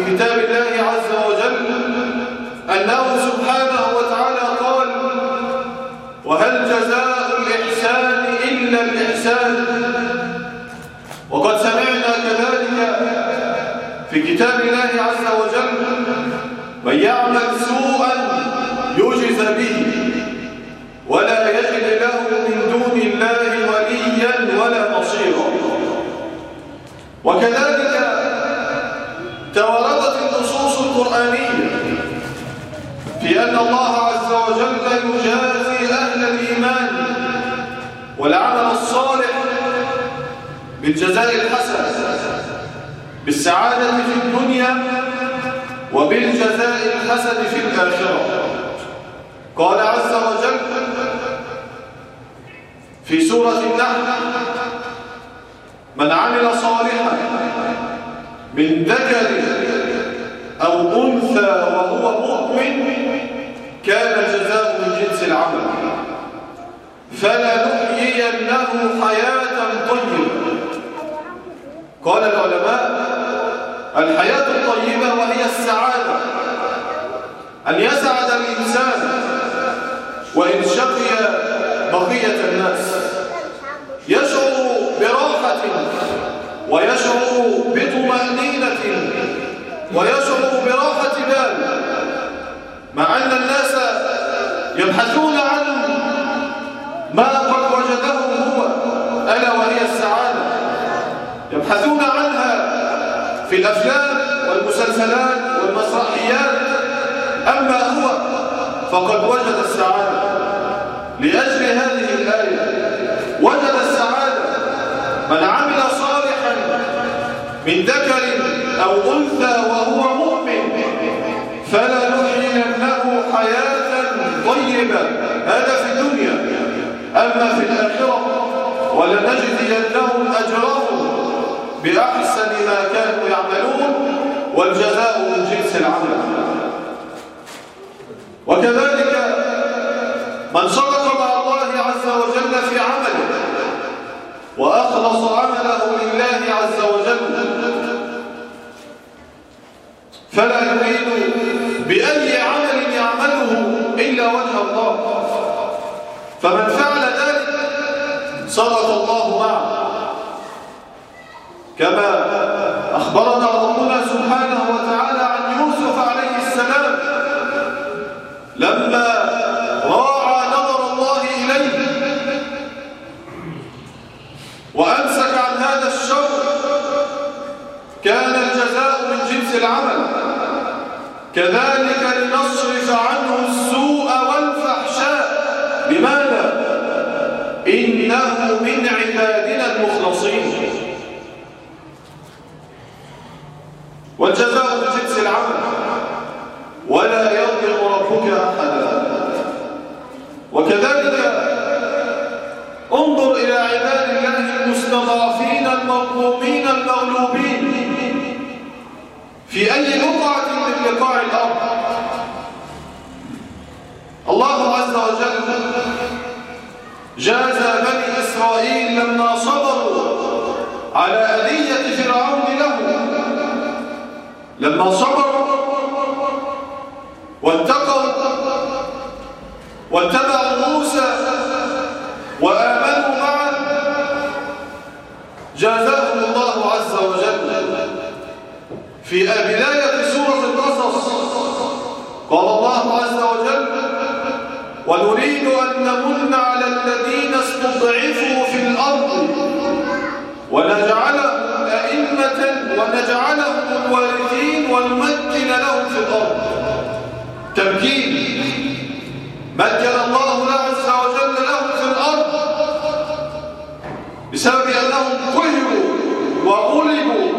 كتاب الله عز وجل أنه سبحانه وتعالى قال: وهل جزاء الإحسان إلا الإحسان. وقد سمعنا كذلك في كتاب الله عز وجل: من يعمل سوءا يجز به ولا يجد له من دون الله وليا ولا نصيرا. وكذلك توردت النصوص القرآنية في أن الله عز وجل يجازي أهل الإيمان والعمل الصالح بالجزاء الحسن، بالسعادة في الدنيا وبالجزاء الحسن في الآخرة. قال عز وجل في سورة النحل: من عمل صالحا من ذكر أو أنثى وهو مؤمن كان الجزاء من جنس العمل فلنحيينه حياة طيبة. قال العلماء: الحياة الطيبة وهي السعادة، أن يسعد الإنسان وإن شقي بقية الناس، يشعر براحة ويشعر بطمأنينة ويشعر براحة بال، مع أن الناس يبحثون عن ما قد وجده هو، ألا وهي السعادة، يبحثون عنها في الأفلام والمسلسلات والمسرحيات، أما هو فقد وجد السعادة. لأجل هذه الآية وجد السعادة: من عمل صالحا من ذكر أو أنثى وهو مؤمن فلنحيينه حياة طيبة، هذا في الدنيا. أما في الآخرة ولنجزينهم أجرهم بأحسن ما كانوا يعملون والجزاء من جنس العمل. وكذلك من صدق مع الله عز وجل في عمله وأخلص عمله لله عز وجل فلا يريد بأي عمل يعمله إلا وجه الله، فمن فعل ذلك صدق الله معه، كما أخبرنا ربنا سبحانه وتعالى عن يوسف عليه السلام لما راعى نظر الله إليه وأمسك عن هذا الشر كان الجزاء من جنس العمل. كذلك لنصرف عنه السوء والفحشاء. لماذا؟ إنه من عبادنا المخلصين. والجزاء من جنس العمل ولا يظلم ربك أحدا. وكذلك انظر إلى عباد الله المستضعفين المظلومين المغلوبين في أي بقعة من بقاع الأرض. الله عز وجل جاز بني إسرائيل لما صبروا على أذية فرعون لهم، لما صبروا واتقوا واتبعوا موسى وآمنوا معه جازاهم الله عز وجل. في بداية سورة القصص قال الله عز وجل: ونريد أن نمن على الذين استضعفوا في الأرض ونجعلهم أئمة ونجعلهم الوارثين ونمكن لهم في الأرض. تمكين، مكن الله عز وجل لهم في الأرض بسبب أنهم قهروا وغلبوا،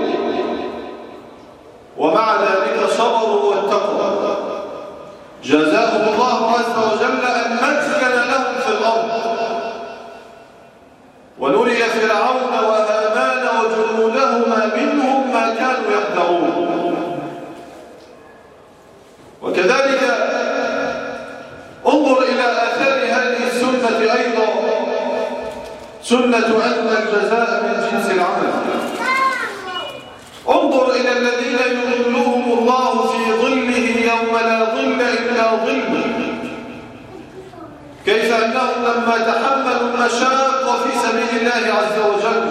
ومع ذلك صبروا واتقوا. جزاهم الله عز وجل أن مكن لهم في الأرض ونري فرعون وهامان وجنودهما منهم ما كانوا يحذرون. وكذلك انظر إلى آثار هذه السنة أيضا، سنة أن الجزاء من جنس العمل. انظر إلى الذين يضلهم لما تحملوا المشاق في سبيل الله عز وجل،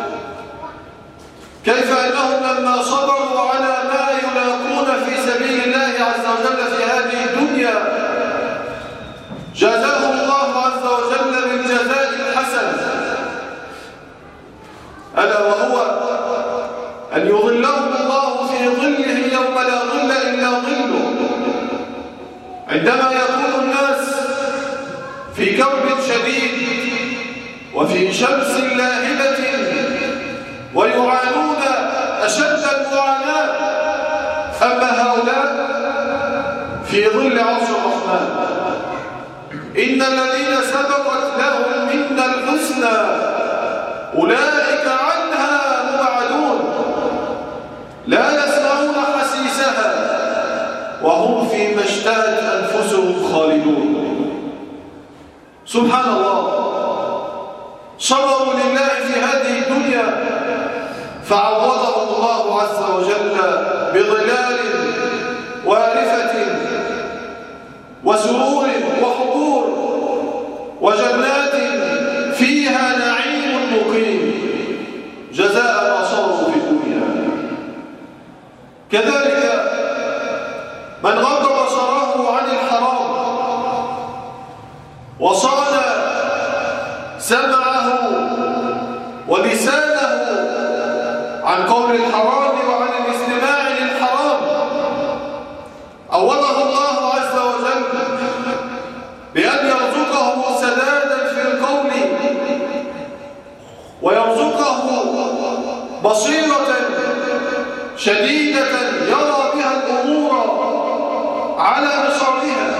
كيف أنهم لما صبروا على ما يلاقون في سبيل الله عز وجل في هذه الدنيا جزاهم الله عز وجل بالجزاء الحسن، ألا وهو أن يظلهم الله في ظله يوم لا ظل إلا ظله، عندما يكون الناس في كرب شديد وفي شمس لاهبة ويعانون أشد المعاناة، أما هؤلاء في ظل عرش الرحمن. إن الذين سبقت لهم منا الحسنى أولئك عنها مبعدون لا يسمعون حسيسها وهم فيما اشتهت أنفسهم خالدون. سبحان الله، صبروا لله في هذه الدنيا فعوضهم الله عز وجل بظلال وارفة وسرور وحبور وجنات فيها نعيم مقيم جزاء ما صبروا في الدنيا. كذلك من غض بصره عن الحرام وصان سمعه ولسانه عن قول الحرام وعن الاستماع للحرام، عوضه الله عز وجل بأن يرزقه سدادا في القول ويرزقه بصيرة شديدة يرى بها الأمور على بصرها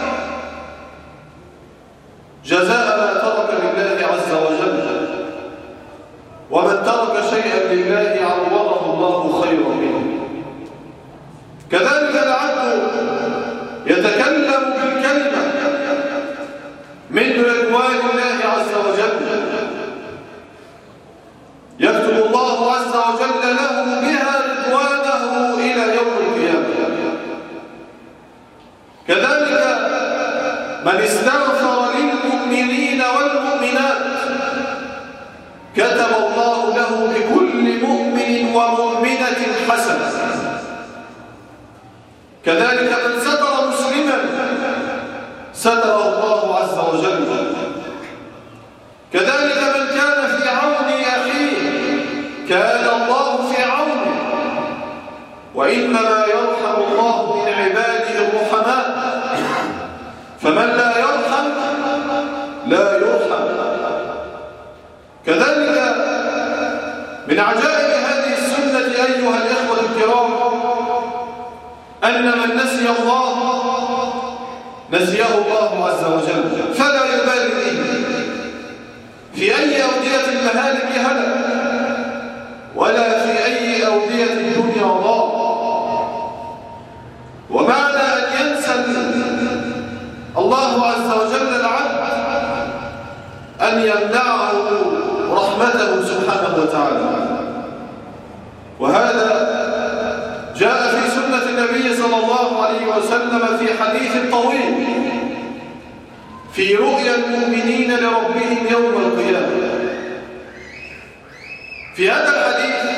جزاء ما ترك لله عز وجل، ومن ترك شيئا لله عوضه الله خيرا منه. كذلك العبد يتكلم بالكلمة من رضوان الله عز وجل يكتب الله عز وجل له بها رضوانه إلى يوم القيامة. كذلك من استغفر للمؤمنين والمؤمنات كتب الله له بكل مؤمن ومؤمنة حسنة. كذلك من ستر مسلما ستره الله عز وجل. كذلك من كان في عون أخيه كان الله في عونه، وإنما يرحم الله من عباده الرحماء، فمن لا يرحم لا يرحم. كذلك من عجائب هذه السنة أيها الإخوة الكرام أن من نسي الله نسيه الله عز وجل فلا يبالي به، في أي أودية المهالك هلك ولا في أي أودية الدنيا ضاع. ومعنى أن ينسى الله عز وجل العبد أن يمنعه رحمته سبحانه وتعالى. وهذا جاء في سنة النبي صلى الله عليه وسلم في حديث طويل في رؤيا المؤمنين لربهم يوم القيامة. في هذا الحديث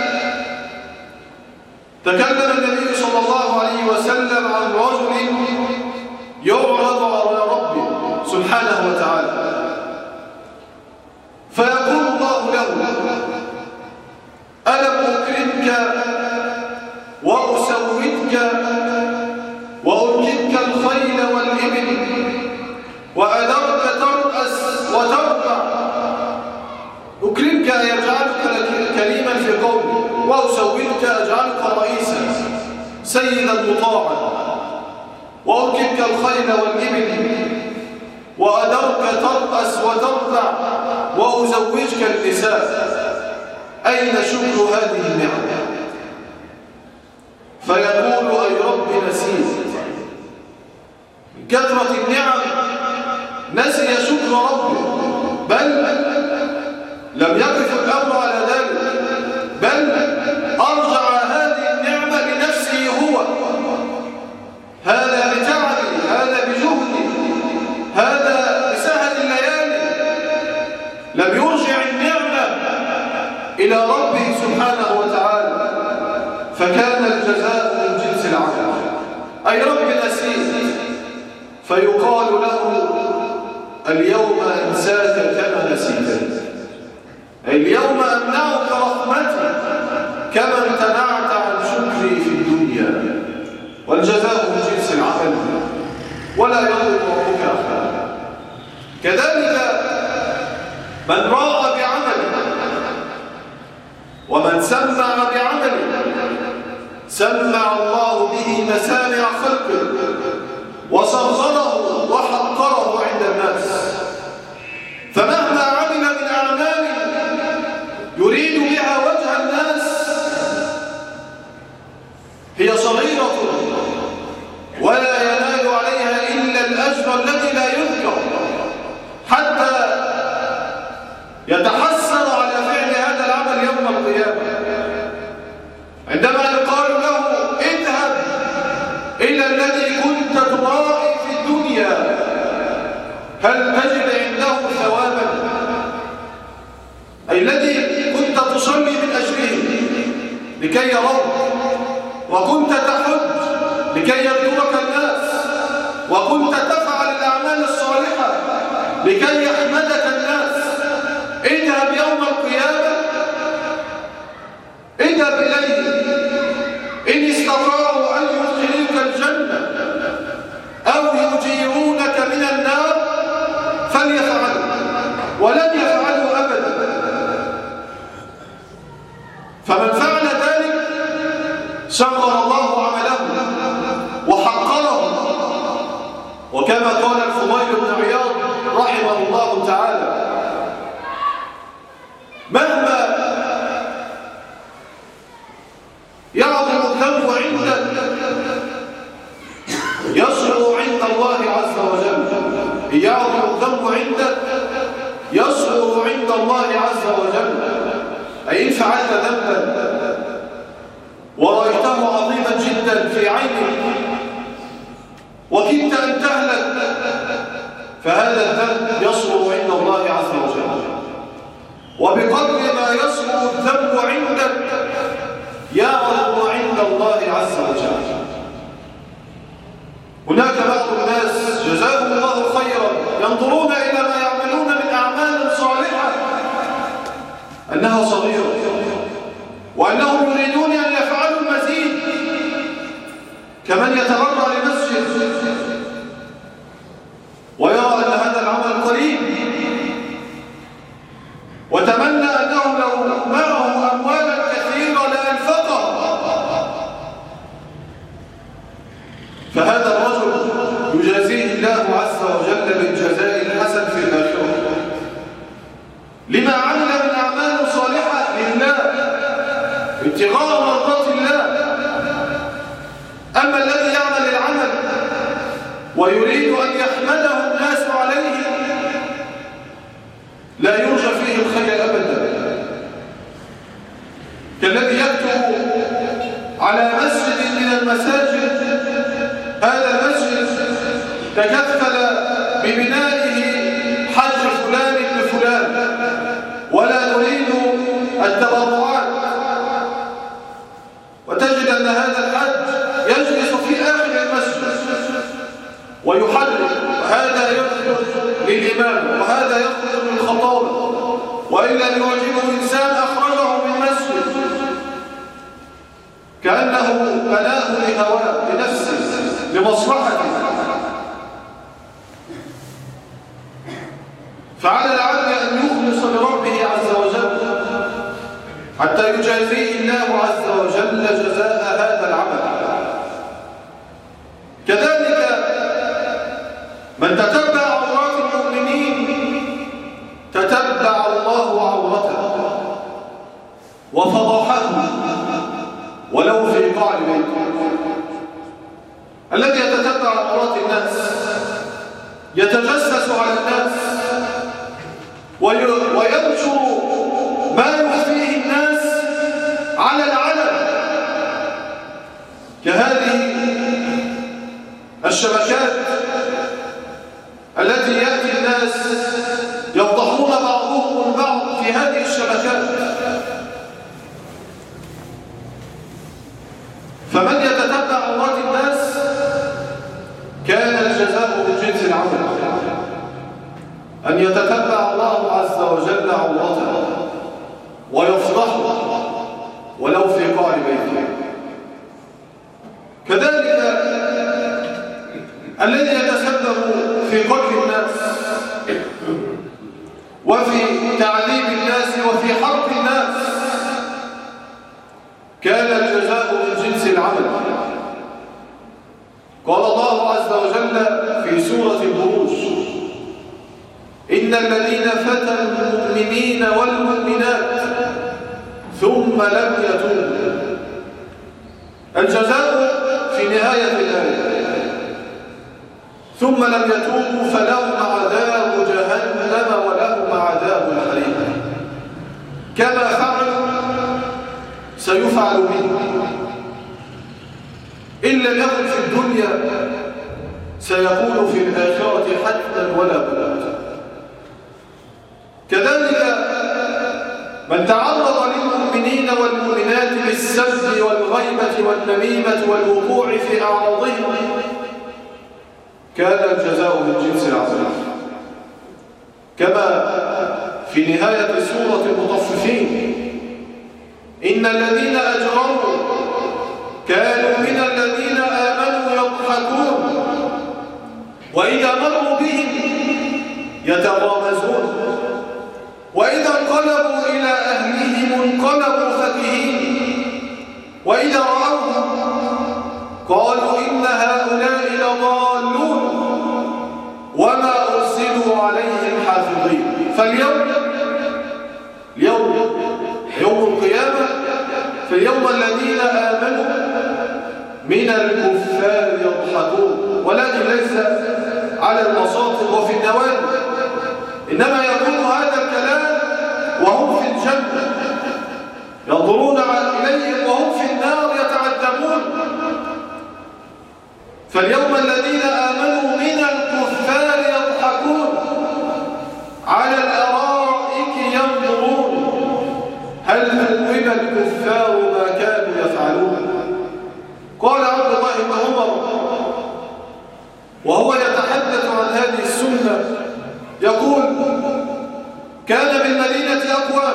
تكلم النبي صلى الله عليه وسلم عن رجل يعرض على ربه سبحانه وتعالى فيقول الله له: ألم أكرمك وأسودك وأركبك الخيل والإبل وأدرك ترأس وتربع؟ أكرمك يجعلك كريما في قومي، وأسودك أجعلك رئيسا سيدا مطاعا، وأركبك الخيل والإبل وأدرك ترأس وتربع وأزوجك النساء. أين شكر هذه النعمة؟ فيقول: أي رب نسيت. من كثرة النعم نسي شكر ربه، بل لم يقف الأمر على ذلك، بل أرجع هذه النعمة لنفسه هو. هذا بتعبي، هذا بجهدي، هذا بسهر الليالي، فكان الجزاء من جنس العمل. أي رب نسيت، فيقال له اليوم أنساك كما نسيتني، اليوم أمنعك رحمتي كما امتنعت عن شكري في الدنيا. والجزاء من جنس العمل ولا يضر ربك أحدا. كذلك من راى بعمله ومن سمع بعمله سمع الله به مسامع خلقه وصغره وحقره عند الناس. فمهما عمل من أعمال يريد بها وجه الناس هي صغيرة ولا ينال عليها إلا الأجر الذي لا يذكر، حتى يتحسر على فعل هذا العمل يوم القيامة عندما يقال له اذهب إلى الذي كنت ترائي في الدنيا هل تجد عنده ثوابا، أي الذي كنت تصلي من أجله لكي يروك، وكنت تحج لكي يذكرك الناس، وكنت تفعل الأعمال الصالحة لكي يحمدك الناس. اذهب يوم القيامة، اذهب إليه إن استطاعوا أن يدخلوك الجنة أو يجيرونك من النار فليفعلوا، ولن يفعلوا أبدا. فمن فعل ذلك صغر الله عمله وحقره، وكما قال الفضيل بن عياض رحمه الله تعالى مهما يعظم الذنب عندك يصغر عند الله عز وجل، يعظم الذنب عندك يصغر عند الله عز وجل. أي إن فعلت ذنبا ورأيته عظيما جدا في عينك وكدت أن تهلك فهذا الذنب يصغر عند الله عز وجل. وبقدر ما يصغر الذنب عندك يعظم عند الله عز وجل. هناك بعض الناس جزاهم الله خيرا ينظرون إلى ما يعملون من أعمال صالحة أنها صغيرة، وأنهم يريدون أن يفعلوا المزيد، كمن يتبرع لمسجد ويرى أن هذا العمل قليل وتمنى أنه لو معه أموالا كثيرة لأنفقها. فهذا الرجل يجازيه الله عز وجل بالجزاء الحسن في الآخرة لما عمل من أعمال صالحة لله ابتغاء مرضات الله. أما الذي يعمل العمل ويريد أن يحمده الناس عليه لا يرجى فيه الخير أبدا، كالذي يكتب على مسجد من المساجد هذا المسجد تكفل ببنائه حج فلان ابن فلان ولا نريد التبرعات، وتجد أن هذا الحج يجلس في آخر المسجد ويحرك، وهذا يخرج للإمام وهذا يخرج للخطابة، وإن لم يعجبه إنسان أخرجه من مسجد كأنه بناه لهواه لنفسه لمصلحته. فعلى العبد أن يخلص لربه عز وجل حتى يجازيه الله عز وجل جزاء هذا العمل. كذلك من تتبع عورات المؤمنين تتبع الله عورته وفضحه ولو في قعر بيته. الذي يتتبع عورات الناس يتجسس على الناس وينشر ما يخفيه الناس على العلن كهذه الشبكات التي يأتي الناس يفضحون بعضهم البعض في هذه الشبكات. فمن يتتبع عورات الناس كان الجزاء من جنس العمل، أن يتتبع الله عز وجل عورته ويفضحه ولو في قعر بيته. كذلك الذي يتسبب في قتل الناس وفي تعذيب الناس وفي حرق الناس كان الجزاء من جنس العمل. قال الله عز وجل في سورة البروج: إن الذين فتنوا المؤمنين والمؤمنات ثم لم يتوبوا. الجزاء في نهاية الآية: ثم لم يتوبوا فلهم عذاب جهنم ولهم عذاب الحريق. كما فعلوا سيفعل بهم، إن لم يكن في الدنيا سيكون في الآخرة حتما ولا بد. كذلك من تعرض للمؤمنين والمؤمنات بالسب والغيبة والنميمة والوقوع في أعراضهم كان الجزاء من جنس العمل. كما في نهاية سورة المطففين: إن الذين أجرموا كانوا من الذين آمنوا يضحكون وإذا مروا بهم يتغامزون وإذا انقلبوا إلى أهلهم انقلبوا فكهين وإذا رأوهم قالوا إن هؤلاء لضالون وما أرسلوا عليهم حافظين. فاليوم يوم القيامة، في اليوم الذين آمنوا من الكفار يضحكون، ولكن ليس على المصاطب وفي النوادي، إنما يقول هذا الكلام وهم في الجنة ينظرون إليهم وهم في النار يتعذبون. فاليوم الذين آمنوا من الكفار يضحكون على الأرائك ينظرون هل ثوب الكفار ما كانوا يفعلون. قال عبد الله بن عمر وهو يتحدث عن هذه السنة يقول: كان بالمدينة أقوام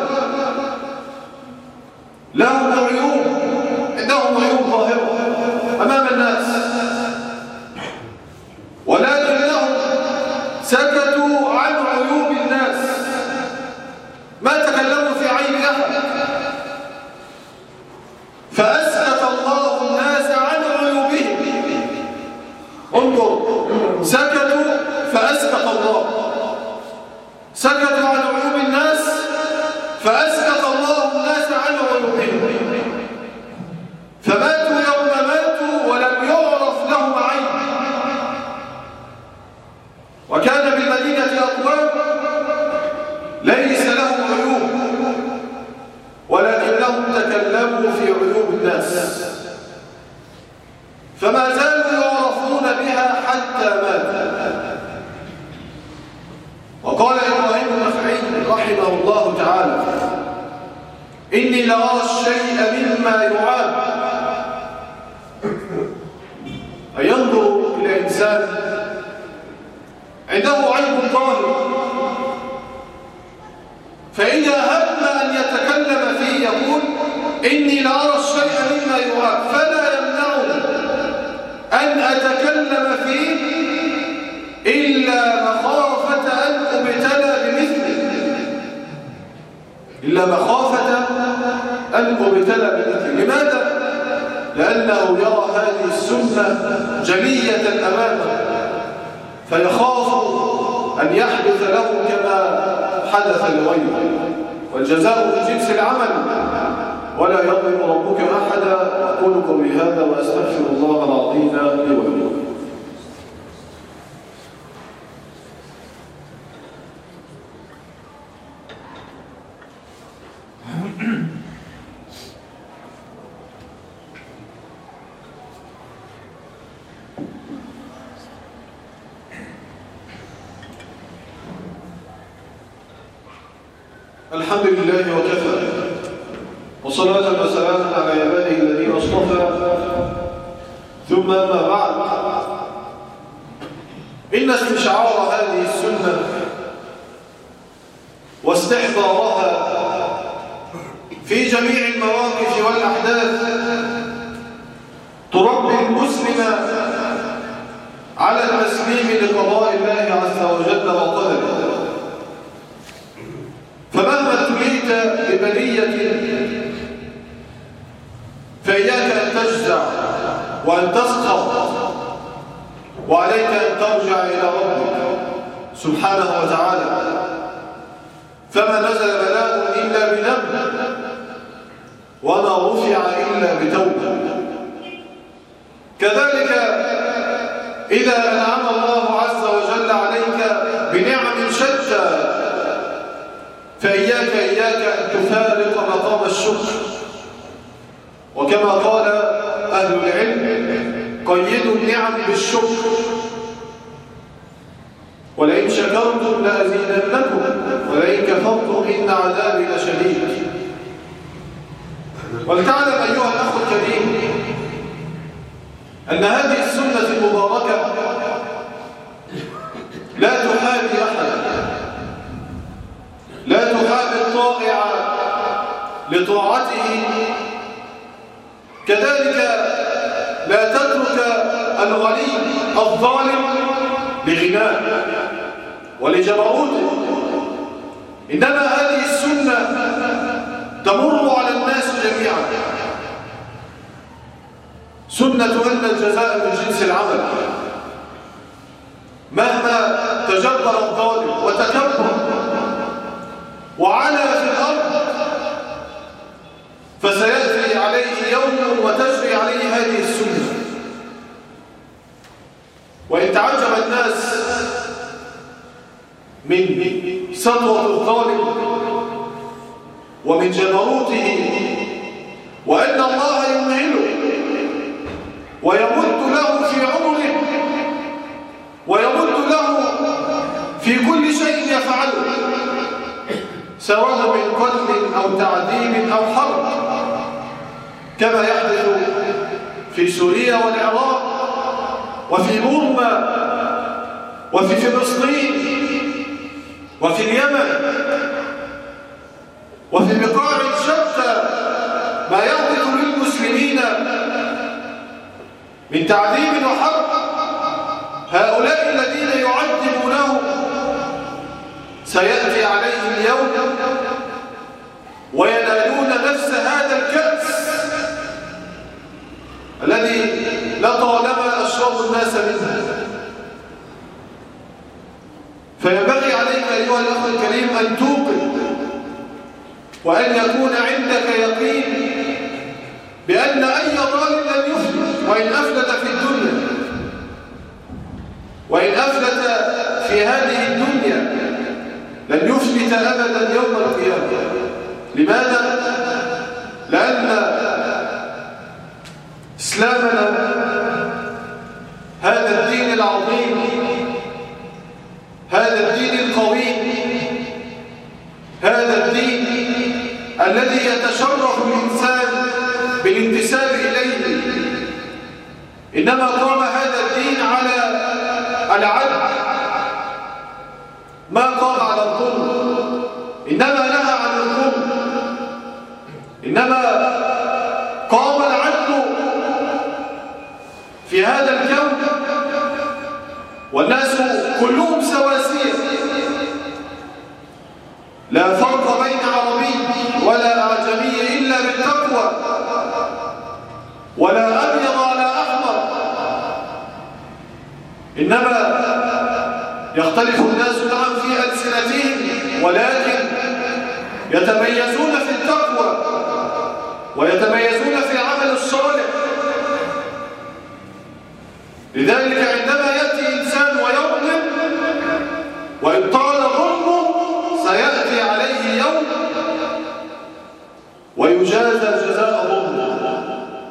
لهم عيوب، عندهم عيوب ظاهرة أمام الناس، ولكنهم سكتوا عن عيوب الناس، ما تكلموا في عيب أحد، فأسكت الله الناس عن عيوبهم. انظر، سكتوا فأسكت الله، سكتوا عن عيوب الناس فأسكت الله الناس عن عيوبهم، فماتوا يوم ماتوا ولم يعرف لهم عيب. وكان بالمدينة أقوام ليس لهم عيوب ولكنهم تكلموا في عيوب الناس، فما زالوا يعرفون بها حتى ماتوا. وقال إبراهيم النخعي رحمه الله تعالى: إني لأرى الشيء مما يعاب. أن ينظر إلى إنسان عنده عيب ظاهر، فإذا هم أن يتكلم فيه يقول: إني لأرى الشيء مما يعاب، فلا يمنعني أن أتكلم فيه إلا مخافة أن أبتلى بمثله، إلا مخافة أن أبتلى بمثله. لماذا؟ لأنه يرى هذه السنة جلية أمامه، فيخاف أن يحدث له كما حدث لغيره. والجزاء من جنس العمل ولا يظلم ربك أحدا. أقول قولي هذا وأستغفر الله العظيم لي ولكم. الحمد لله وكفى، وصلاة وسلاما على عباده الذين اصطفى. ثم ما بعد، إن استشعار هذه السنة واستحضارها في جميع المواقف والأحداث تربي المسلم على التسليم لقضاء الله عز وجل وقدره. فمهما ابتليت ببلية فإياك أن تجزع وأن تسخط، وعليك أن ترجع إلى ربك سبحانه وتعالى. فما نزل بلاء إلا بذنب، وما رفع إلا بتوبة. كذلك إذا أنعم الله عز وجل عليك بنعم شتى فإياك أن تفارق مقام الشكر. وكما قال أهل العلم: قيدوا النعم بالشكر، ولئن شكرتم لأزيدنكم ولئن كفرتم إن عذابي لشديد. ولتعلم أيها الأخ الكريم أن هذه السنة المباركة لا تحابي أحدا، لا تحابي الطائع لطاعته، كذلك لا تترك الغني الظالم لغناه ولجبروته. إنما هذه السنة تمر على الناس جميعا، سنة أن الجزاء من جنس العمل. مهما تجبر الظالم وتكبر وعلى في الأرض فسيأتي عليه يوم وتجري عليه هذه السنة. وإن تعجب الناس من سطوة الظالم ومن جبروته وأن الله يمهله ويمد له في عمره ويمد له في كل شيء يفعله، سواء من قتل أو تعذيب أو حرب، كما يحدث في سوريا والعراق وفي بورما وفي فلسطين وفي اليمن وفي بقاع شتى، ما يحدث للمسلمين من تعذيب وحرب. هؤلاء الذين يعذبونه سيأتي عليهم اليوم وينالون نفس هذا الكأس الذي لطالما أشرب الناس منه. فينبغي عليك أيها الأخ الكريم أن توقن وأن يكون عندك يقين بأن أي ظالم لن يفلت، وإن أفلت في الدنيا وإن أفلت في هذه الدنيا لن يفلت أبدا يوم القيامة. لماذا؟ لأن إسلامنا هذا الدين العظيم، هذا الدين القويم، هذا الدين الذي يتشرف الإنسان بالانتساب إليه، إنما قام هذا الدين على العدل، ما قام على الظلم، إنما نهى عن الظلم، إنما قام العدل في هذا الكون، والناس كلهم سواسية، لا فرق بين عربي ولا أعجمي إلا بالتقوى، ولا أبيض ولا أحمر، إنما يختلف الناس نعم في ألسنتهم، ولكن يتميزون في التقوى ويتميزون في العمل الصالح. لذلك عندما يأتي إنسان ويظلم وإن طال ظلمه سيأتي عليه يوم ويجازى جزاء ظلمه.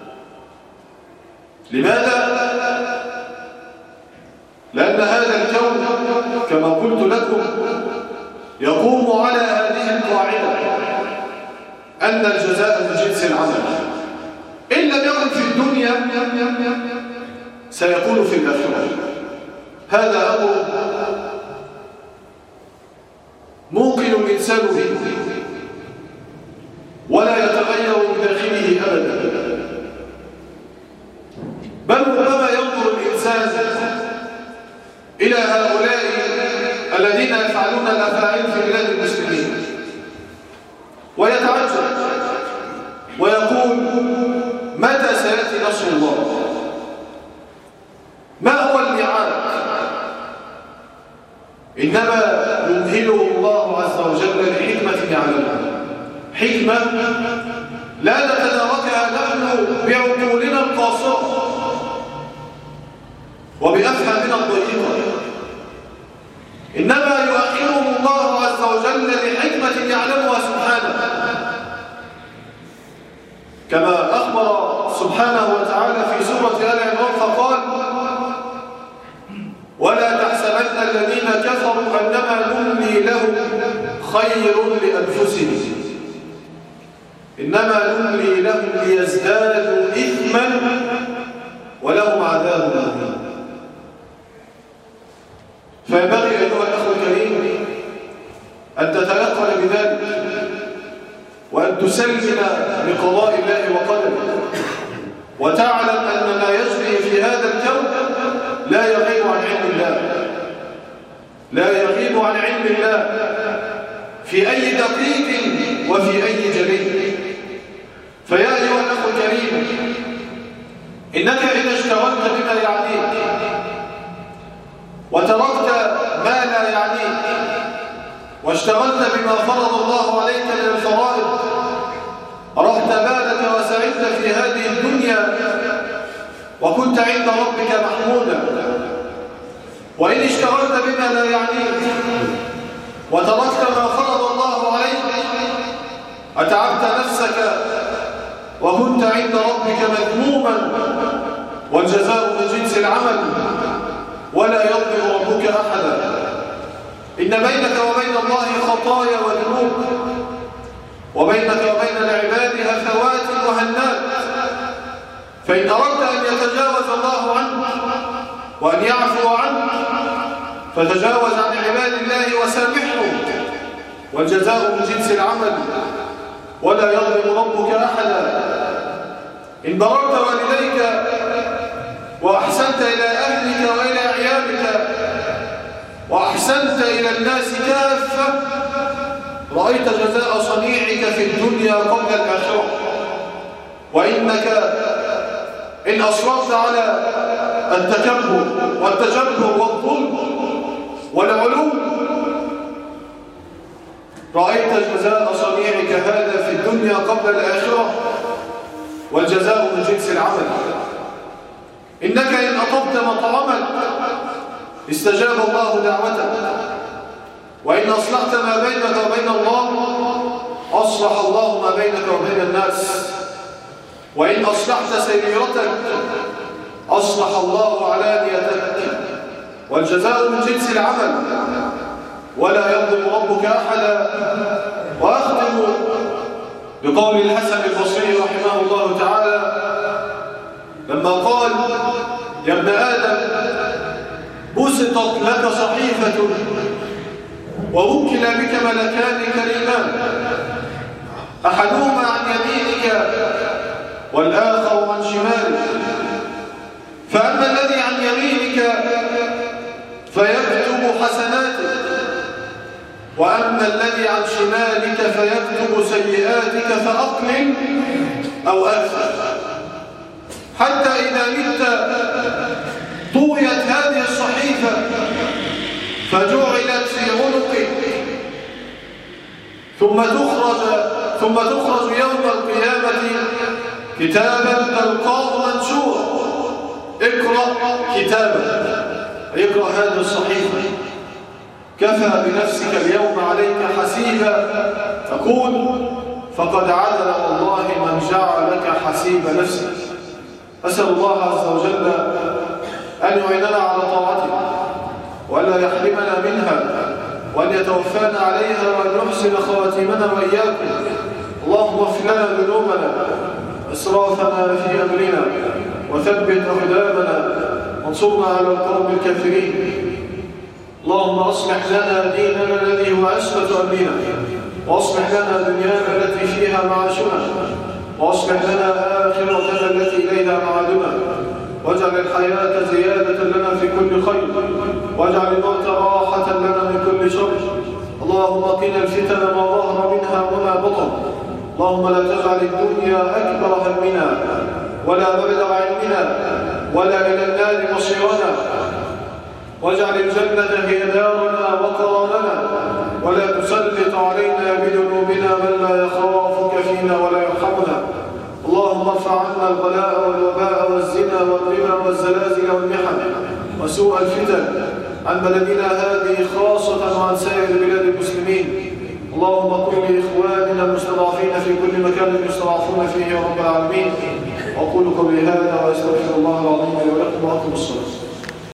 لماذا؟ لأن هذا الكون كما قلت لكم يقوم على هذه القاعدة أن الجزاء من جنس العمل. إن لم يكن في الدنيا سيكون في الآخرة. هذا أمر موقن الإنسان به ولا يتغير بداخله أبدا، بل ربما ينظر الإنسان إلى هؤلاء الذين يفعلون الأفاعيل في بلاد المسلمين ويتعجب ويقول متى سيأتي نصر الله؟ ما هو الميعاد؟ إنما يمهله الله عز وجل لحكمة يعلمها، حكمة لا نتداركها نحن بعقولنا القاصرة وبأفهامنا الضيقة، إنما يؤخره الله عز وجل لحكمة يعلمها سبحانه، كما أخبر سبحانه وتعالى في سورة آل عمران فقال ولا تحسبن الذين كفروا أنما نملي لهم خير لأنفسهم إنما نملي لهم ليزدادوا إثما ولهم عذاب مهين. فينبغي أيها الأخوة الكريم أن تتيقن بذلك وأن تسلم لقضاء الله وقدره وتعلم أن ما يجري في هذا الكون لا يغيب عن علم الله، لا يغيب عن علم الله في أي دقيق وفي أي جليل. فيا أيها الأخ الكريم إنك إذا اشتغلت بما يعنيك وتركت ما لا يعنيك واشتغلت بما فرض الله عليك من الفرائض رحت بالك وسعدت في هذه الدنيا وكنت عند ربك محمودا. وإن اشتغلت بما لا يعنيك وتركت ما فرض الله عليك أتعبت نفسك وكنت عند ربك مذموما، والجزاء من جنس العمل ولا يظلم ربك أحدا. إن بينك وبين الله خطايا وذنوب، وبينك وبين العباد هفوات وهنات، فإن أردت أن يتجاوز الله عنك وأن يعفو عنك فتجاوز عن عباد الله وسامحهم، والجزاء من جنس العمل ولا يظلم ربك أحدا. إن بررت والديك وأحسنت إلى أهلك وإلى عيالك وأحسنت إلى الناس كافة رأيت جزاء صنيعك في الدنيا قبل الآخرة. وإنك إن أصررت على التكبر والتجبر والظلم والعلو رأيت جزاء صنيعك هذا في الدنيا قبل الآخرة، والجزاء من جنس العمل. إنك إن أطبت مطعمك استجاب الله دعوتك، وإن أصلحت ما بينك وبين الله أصلح الله ما بينك وبين الناس، وإن أصلحت سريرتك أصلح الله علانيتك، والجزاء من جنس العمل ولا يظلم ربك أحدا. وأختم بقول الحسن البصري رحمه الله تعالى لما قال يا ابن آدم بسطت لك صحيفة ووكل بك ملكان كريمان أحدهما عن يمينك والآخر عن شمالك، فأما الذي عن يمينك فيكتب حسناتك، وأما الذي عن شمالك فيكتب سيئاتك فأقلل أو أكثر، حتى إذا مت طويت هذه الصحيفة فجعلت في عنقك ثم تخرج يوم القيامة كتابا تلقاه منشورا اقرأ كتابا، اقرأ هذه الصحيفة كفى بنفسك اليوم عليك حسيبا، تقول فقد عدل والله من جعلك حسيب نفسك. أسأل الله عز وجل أن يعيننا على طاعته وألا يحرمنا منها وأن يتوفانا عليها وأن يحسن خواتمنا وإياكم. اللهم اغفر لنا ذنوبنا إسرافنا في أمرنا وثبت أقدامنا وانصرنا على القوم الكافرين. اللهم اصلح لنا ديننا الذي هو عصمة أمرنا، واصلح لنا دنيانا التي فيها معاشنا، واصلح لنا آخرتنا التي إليها معادنا، واجعل الحياة زيادة لنا في كل خير، واجعل الموت راحة لنا من كل شر. اللهم قنا الفتن ما ظهر منها وما بطن. اللهم لا تجعل الدنيا أكبر همنا ولا مبلغ علمنا ولا إلى النار مصيرنا، واجعل الجنة هي دارنا وقرارنا، ولا تسلط علينا بذنوبنا من لا يخافك فينا ولا يرحمنا. اللهم ارفع عنا الغلاء والوباء والزنا والربا والزلازل والمحن وسوء الفتن عن بلدنا هذه خاصة وعن سائر بلاد المسلمين. اللهم قل لإخواننا المستضعفين في كل مكان يستضعفون فيه يا رب العالمين. أقول قولي هذا وأستغفر الله العظيم لي ولكم وأقم الصلاة.